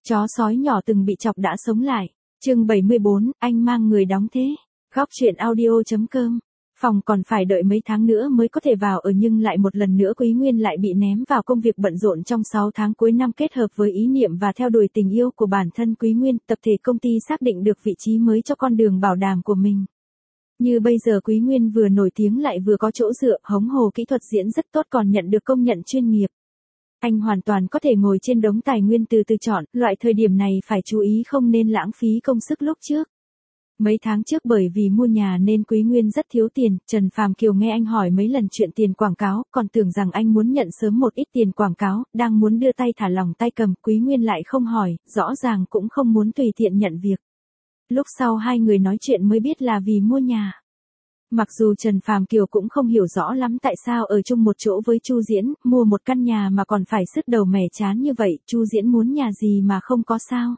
Chó sói nhỏ từng bị chọc đã sống lại. Chương 74, anh mang người đóng thế. Góc chuyện audio.com. Phòng còn phải đợi mấy tháng nữa mới có thể vào ở, nhưng lại một lần nữa Quý Nguyên lại bị ném vào công việc bận rộn trong 6 tháng cuối năm, kết hợp với ý niệm và theo đuổi tình yêu của bản thân Quý Nguyên, tập thể công ty xác định được vị trí mới cho con đường bảo đảm của mình. Như bây giờ Quý Nguyên vừa nổi tiếng lại vừa có chỗ dựa, hống hồ kỹ thuật diễn rất tốt, còn nhận được công nhận chuyên nghiệp. Anh hoàn toàn có thể ngồi trên đống tài nguyên từ từ chọn, loại thời điểm này phải chú ý không nên lãng phí công sức lúc trước. Mấy tháng trước bởi vì mua nhà nên Quý Nguyên rất thiếu tiền, Trần Phàm Kiều nghe anh hỏi mấy lần chuyện tiền quảng cáo, còn tưởng rằng anh muốn nhận sớm một ít tiền quảng cáo, đang muốn đưa tay thả lỏng tay cầm, Quý Nguyên lại không hỏi, rõ ràng cũng không muốn tùy tiện nhận việc. Lúc sau hai người nói chuyện mới biết là vì mua nhà. Mặc dù Trần Phàm Kiều cũng không hiểu rõ lắm tại sao ở chung một chỗ với Chu Diễn, mua một căn nhà mà còn phải sứt đầu mẻ trán như vậy, Chu Diễn muốn nhà gì mà không có sao.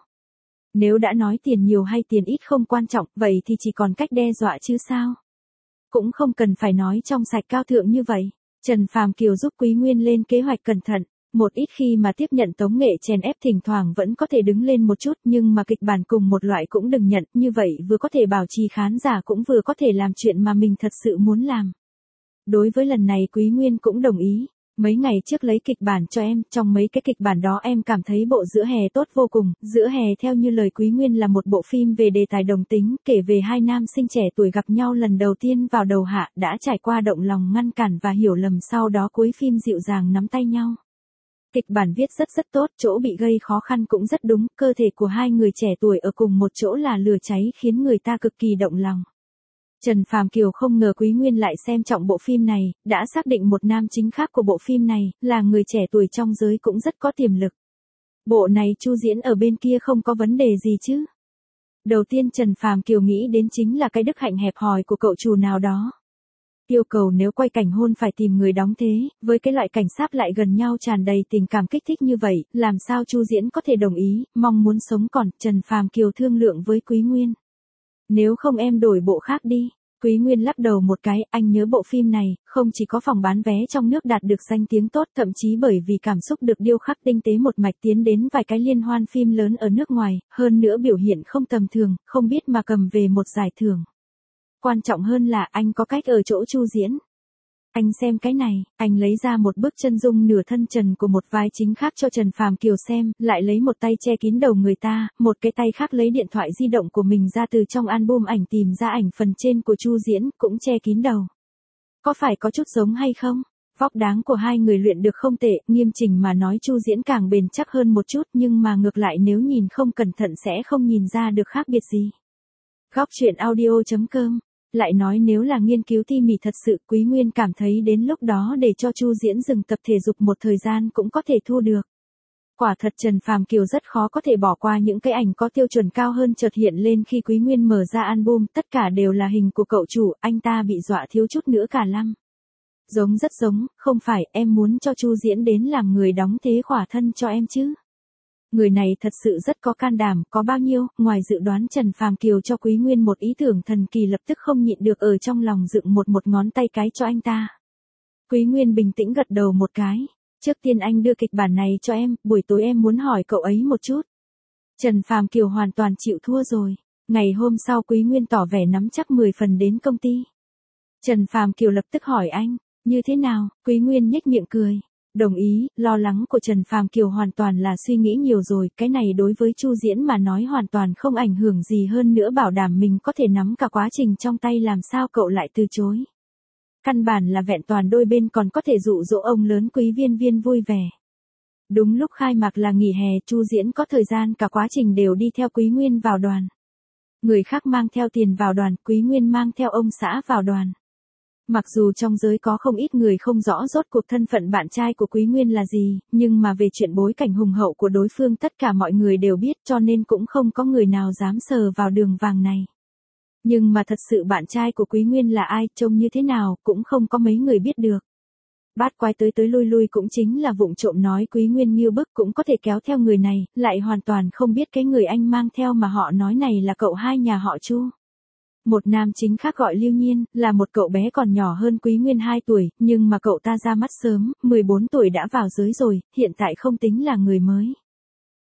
Nếu đã nói tiền nhiều hay tiền ít không quan trọng, vậy thì chỉ còn cách đe dọa chứ sao. Cũng không cần phải nói trong sạch cao thượng như vậy. Trần Phàm Kiều giúp Quý Nguyên lên kế hoạch cẩn thận. Một ít khi mà tiếp nhận tống nghệ chèn ép thỉnh thoảng vẫn có thể đứng lên một chút, nhưng mà kịch bản cùng một loại cũng đừng nhận, như vậy vừa có thể bảo trì khán giả cũng vừa có thể làm chuyện mà mình thật sự muốn làm. Đối với lần này Quý Nguyên cũng đồng ý. Mấy ngày trước lấy kịch bản cho em, trong mấy cái kịch bản đó em cảm thấy bộ Giữa Hè tốt vô cùng. Giữa Hè theo như lời Quý Nguyên là một bộ phim về đề tài đồng tính, kể về hai nam sinh trẻ tuổi gặp nhau lần đầu tiên vào đầu hạ, đã trải qua động lòng ngăn cản và hiểu lầm, sau đó cuối phim dịu dàng nắm tay nhau. Kịch bản viết rất tốt, chỗ bị gây khó khăn cũng rất đúng, cơ thể của hai người trẻ tuổi ở cùng một chỗ là lửa cháy khiến người ta cực kỳ động lòng. Trần Phàm Kiều không ngờ Quý Nguyên lại xem trọng bộ phim này, đã xác định một nam chính khác của bộ phim này, là người trẻ tuổi trong giới cũng rất có tiềm lực. Bộ này Chu Diễn ở bên kia không có vấn đề gì chứ? Đầu tiên Trần Phàm Kiều nghĩ đến chính là cái đức hạnh hẹp hòi của cậu chủ nào đó. Yêu cầu nếu quay cảnh hôn phải tìm người đóng thế, với cái loại cảnh sát lại gần nhau tràn đầy tình cảm kích thích như vậy, làm sao Chu Diễn có thể đồng ý, mong muốn sống còn, Trần Phàm Kiều thương lượng với Quý Nguyên. Nếu không em đổi bộ khác đi. Quý Nguyên lắc đầu một cái, anh nhớ bộ phim này, không chỉ có phòng bán vé trong nước đạt được danh tiếng tốt, thậm chí bởi vì cảm xúc được điêu khắc tinh tế một mạch tiến đến vài cái liên hoan phim lớn ở nước ngoài, hơn nữa biểu hiện không tầm thường, không biết mà cầm về một giải thưởng. Quan trọng hơn là anh có cách ở chỗ Chu Diễn. Anh xem cái này, anh lấy ra một bức chân dung nửa thân trần của một vai chính khác cho Trần Phàm Kiều xem, lại lấy một tay che kín đầu người ta, một cái tay khác lấy điện thoại di động của mình ra từ trong album ảnh tìm ra ảnh phần trên của Chu Diễn, cũng che kín đầu. Có phải có chút giống hay không? Vóc dáng của hai người luyện được không tệ, nghiêm chỉnh mà nói Chu Diễn càng bền chắc hơn một chút, nhưng mà ngược lại nếu nhìn không cẩn thận sẽ không nhìn ra được khác biệt gì. Góc chuyện audio.com. Lại nói nếu là nghiên cứu tỉ mỉ thật sự, Quý Nguyên cảm thấy đến lúc đó để cho Chu Diễn dừng tập thể dục một thời gian cũng có thể thu được. Quả thật Trần Phàm Kiều rất khó có thể bỏ qua những cái ảnh có tiêu chuẩn cao hơn chợt hiện lên khi Quý Nguyên mở ra album, tất cả đều là hình của cậu chủ, anh ta bị dọa thiếu chút nữa cả lăng. Giống rất giống, không phải, em muốn cho Chu Diễn đến làm người đóng thế khỏa thân cho em chứ. Người này thật sự rất có can đảm, có bao nhiêu, ngoài dự đoán Trần Phàm Kiều cho Quý Nguyên một ý tưởng thần kỳ, lập tức không nhịn được ở trong lòng dựng một ngón tay cái cho anh ta. Quý Nguyên bình tĩnh gật đầu một cái. Trước tiên anh đưa kịch bản này cho em, buổi tối em muốn hỏi cậu ấy một chút. Trần Phàm Kiều hoàn toàn chịu thua rồi. Ngày hôm sau Quý Nguyên tỏ vẻ nắm chắc 10 phần đến công ty. Trần Phàm Kiều lập tức hỏi anh, như thế nào? Quý Nguyên nhếch miệng cười. Đồng ý, lo lắng của Trần Phàm Kiều hoàn toàn là suy nghĩ nhiều rồi, cái này đối với Chu Diễn mà nói hoàn toàn không ảnh hưởng gì, hơn nữa bảo đảm mình có thể nắm cả quá trình trong tay, làm sao cậu lại từ chối. Căn bản là vẹn toàn đôi bên còn có thể dụ dỗ ông lớn Quý Viên vui vẻ. Đúng lúc khai mạc là nghỉ hè, Chu Diễn có thời gian cả quá trình đều đi theo Quý Nguyên vào đoàn. Người khác mang theo tiền vào đoàn, Quý Nguyên mang theo ông xã vào đoàn. Mặc dù trong giới có không ít người không rõ rốt cuộc thân phận bạn trai của Quý Nguyên là gì, nhưng mà về chuyện bối cảnh hùng hậu của đối phương tất cả mọi người đều biết, cho nên cũng không có người nào dám sờ vào đường vàng này. Nhưng mà thật sự bạn trai của Quý Nguyên là ai, trông như thế nào, cũng không có mấy người biết được. Bát quái tới lui cũng chính là vụng trộm nói Quý Nguyên ngưu bức cũng có thể kéo theo người này, lại hoàn toàn không biết cái người anh mang theo mà họ nói này là cậu hai nhà họ Chu. Một nam chính khác gọi Lưu Nhiên, là một cậu bé còn nhỏ hơn Quý Nguyên 2 tuổi, nhưng mà cậu ta ra mắt sớm, 14 tuổi đã vào giới rồi, hiện tại không tính là người mới.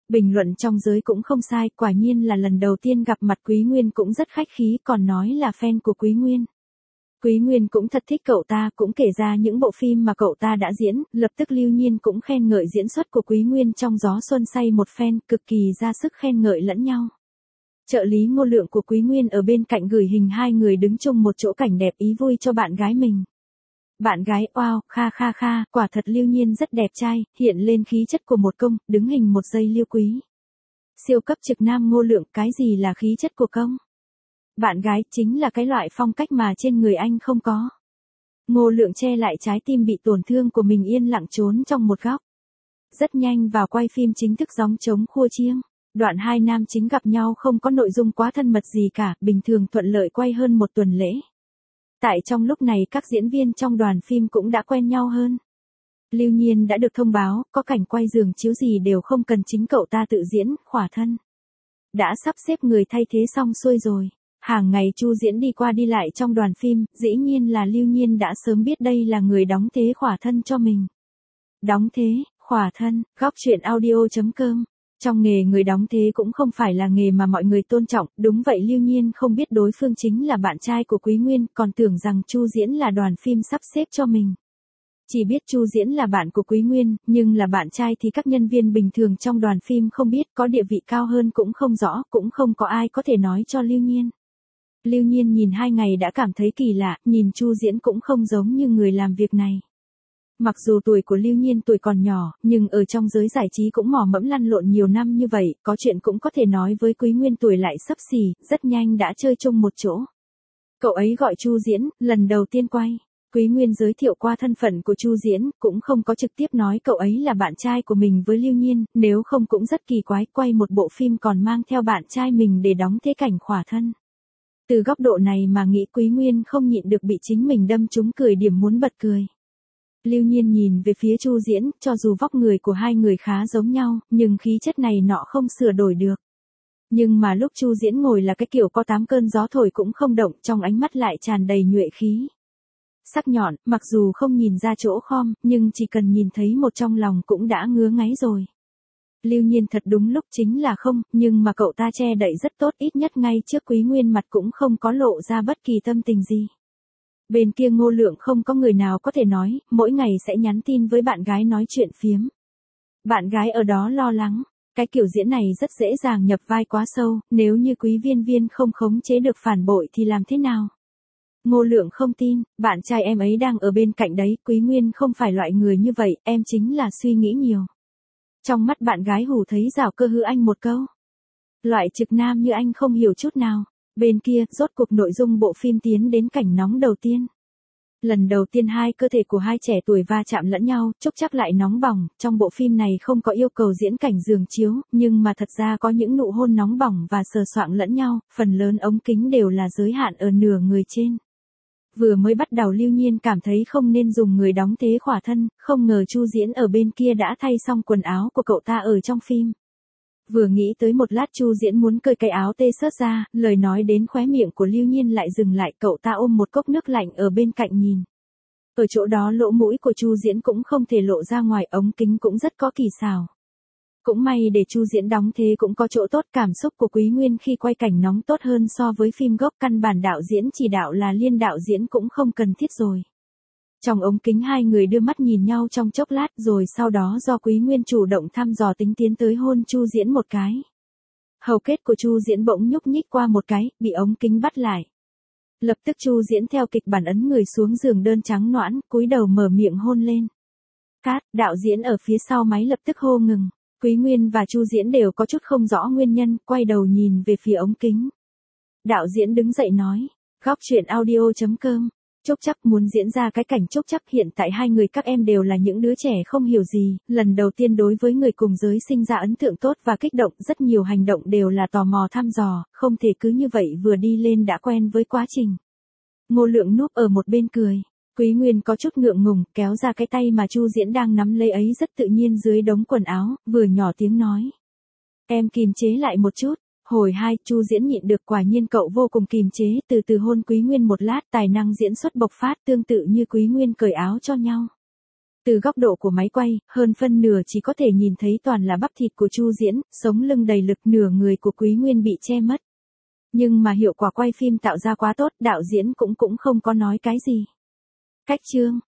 Bình luận trong giới cũng không sai, quả nhiên là lần đầu tiên gặp mặt Quý Nguyên cũng rất khách khí, còn nói là fan của Quý Nguyên. Quý Nguyên cũng thật thích cậu ta, cũng kể ra những bộ phim mà cậu ta đã diễn, lập tức Lưu Nhiên cũng khen ngợi diễn xuất của Quý Nguyên trong Gió Xuân Say một phen, cực kỳ ra sức khen ngợi lẫn nhau. Trợ lý Ngô Lượng của Quý Nguyên ở bên cạnh gửi hình hai người đứng chung một chỗ cảnh đẹp ý vui cho bạn gái mình. Bạn gái wow, kha, quả thật Lưu Nhiên rất đẹp trai, hiện lên khí chất của một công, đứng hình một giây Lưu Quý. Siêu cấp trực nam Ngô Lượng, cái gì là khí chất của công? Bạn gái chính là cái loại phong cách mà trên người anh không có. Ngô Lượng che lại trái tim bị tổn thương của mình yên lặng trốn trong một góc. Rất nhanh vào quay phim chính thức Gióng Trống Khua Chiêng. Đoạn hai nam chính gặp nhau không có nội dung quá thân mật gì cả, bình thường thuận lợi quay hơn một tuần lễ. Tại trong lúc này các diễn viên trong đoàn phim cũng đã quen nhau hơn. Lưu Nhiên đã được thông báo, có cảnh quay giường chiếu gì đều không cần chính cậu ta tự diễn, khỏa thân. Đã sắp xếp người thay thế xong xuôi rồi. Hàng ngày Chu Diễn đi qua đi lại trong đoàn phim, dĩ nhiên là Lưu Nhiên đã sớm biết đây là người đóng thế khỏa thân cho mình. Đóng thế, khỏa thân, góc truyện audio.com. Trong nghề người đóng thế cũng không phải là nghề mà mọi người tôn trọng, đúng vậy Lưu Nhiên không biết đối phương chính là bạn trai của Quý Nguyên, còn tưởng rằng Chu Diễn là đoàn phim sắp xếp cho mình. Chỉ biết Chu Diễn là bạn của Quý Nguyên, nhưng là bạn trai thì các nhân viên bình thường trong đoàn phim không biết, có địa vị cao hơn cũng không rõ, cũng không có ai có thể nói cho Lưu Nhiên. Lưu Nhiên nhìn 2 ngày đã cảm thấy kỳ lạ, nhìn Chu Diễn cũng không giống như người làm việc này. Mặc dù tuổi của Lưu Nhiên tuổi còn nhỏ, nhưng ở trong giới giải trí cũng mò mẫm lăn lộn nhiều năm như vậy, có chuyện cũng có thể nói với Quý Nguyên tuổi lại xấp xỉ, rất nhanh đã chơi chung một chỗ. Cậu ấy gọi Chu Diễn, lần đầu tiên quay. Quý Nguyên giới thiệu qua thân phận của Chu Diễn, cũng không có trực tiếp nói cậu ấy là bạn trai của mình với Lưu Nhiên, nếu không cũng rất kỳ quái, quay một bộ phim còn mang theo bạn trai mình để đóng thế cảnh khỏa thân. Từ góc độ này mà nghĩ Quý Nguyên không nhịn được bị chính mình đâm trúng cười điểm muốn bật cười. Lưu Nhiên nhìn về phía Chu Diễn, cho dù vóc người của hai người khá giống nhau, nhưng khí chất này nọ không sửa đổi được. Nhưng mà lúc Chu Diễn ngồi là cái kiểu có 8 cơn gió thổi cũng không động, trong ánh mắt lại tràn đầy nhuệ khí. Sắc nhọn, mặc dù không nhìn ra chỗ khom, nhưng chỉ cần nhìn thấy một trong lòng cũng đã ngứa ngáy rồi. Lưu Nhiên thật đúng lúc chính là không, nhưng mà cậu ta che đậy rất tốt, ít nhất ngay trước Quý Nguyên mặt cũng không có lộ ra bất kỳ tâm tình gì. Bên kia Ngô Lượng không có người nào có thể nói, mỗi ngày sẽ nhắn tin với bạn gái nói chuyện phiếm. Bạn gái ở đó lo lắng, cái kiểu diễn này rất dễ dàng nhập vai quá sâu, nếu như Quý Viên không khống chế được phản bội thì làm thế nào? Ngô Lượng không tin, bạn trai em ấy đang ở bên cạnh đấy, Quý Nguyên không phải loại người như vậy, em chính là suy nghĩ nhiều. Trong mắt bạn gái hù thấy rào cơ hư anh một câu. Loại trực nam như anh không hiểu chút nào. Bên kia, rốt cuộc nội dung bộ phim tiến đến cảnh nóng đầu tiên. Lần đầu tiên hai cơ thể của hai trẻ tuổi va chạm lẫn nhau, chốc chắc lại nóng bỏng, trong bộ phim này không có yêu cầu diễn cảnh giường chiếu, nhưng mà thật ra có những nụ hôn nóng bỏng và sờ soạng lẫn nhau, phần lớn ống kính đều là giới hạn ở nửa người trên. Vừa mới bắt đầu Lưu Nhiên cảm thấy không nên dùng người đóng thế khỏa thân, không ngờ Chu Diễn ở bên kia đã thay xong quần áo của cậu ta ở trong phim. Vừa nghĩ tới một lát Chu Diễn muốn cởi cái áo tê sớt ra, lời nói đến khóe miệng của Lưu Nhiên lại dừng lại, cậu ta ôm một cốc nước lạnh ở bên cạnh nhìn. Ở chỗ đó lỗ mũi của Chu Diễn cũng không thể lộ ra ngoài, ống kính cũng rất có kỳ xảo. Cũng may để Chu Diễn đóng thế cũng có chỗ tốt, cảm xúc của Quý Nguyên khi quay cảnh nóng tốt hơn so với phim gốc, căn bản đạo diễn chỉ đạo là Liên đạo diễn cũng không cần thiết rồi. Trong ống kính hai người đưa mắt nhìn nhau trong chốc lát rồi sau đó do Quý Nguyên chủ động thăm dò tính tiến tới hôn Chu Diễn một cái. Hầu kết của Chu Diễn bỗng nhúc nhích qua một cái, bị ống kính bắt lại. Lập tức Chu Diễn theo kịch bản ấn người xuống giường đơn trắng nõn, cúi đầu mở miệng hôn lên. Cát, đạo diễn ở phía sau máy lập tức hô ngừng. Quý Nguyên và Chu Diễn đều có chút không rõ nguyên nhân, quay đầu nhìn về phía ống kính. Đạo diễn đứng dậy nói, góc truyện audio.com. Chốc chắc muốn diễn ra cái cảnh chốc chắc, hiện tại hai người các em đều là những đứa trẻ không hiểu gì, lần đầu tiên đối với người cùng giới sinh ra ấn tượng tốt và kích động, rất nhiều hành động đều là tò mò thăm dò, không thể cứ như vậy vừa đi lên đã quen với quá trình. Ngô Lượng núp ở một bên cười. Quý Nguyên có chút ngượng ngùng, kéo ra cái tay mà Chu Diễn đang nắm lấy ấy rất tự nhiên dưới đống quần áo, vừa nhỏ tiếng nói. Em kìm chế lại một chút. Hồi 2, Chu Diễn nhịn được, quả nhiên cậu vô cùng kìm chế, từ từ hôn Quý Nguyên một lát, tài năng diễn xuất bộc phát tương tự như Quý Nguyên cởi áo cho nhau. Từ góc độ của máy quay, hơn phân nửa chỉ có thể nhìn thấy toàn là bắp thịt của Chu Diễn, sống lưng đầy lực, nửa người của Quý Nguyên bị che mất. Nhưng mà hiệu quả quay phim tạo ra quá tốt, đạo diễn cũng không có nói cái gì. Cách chương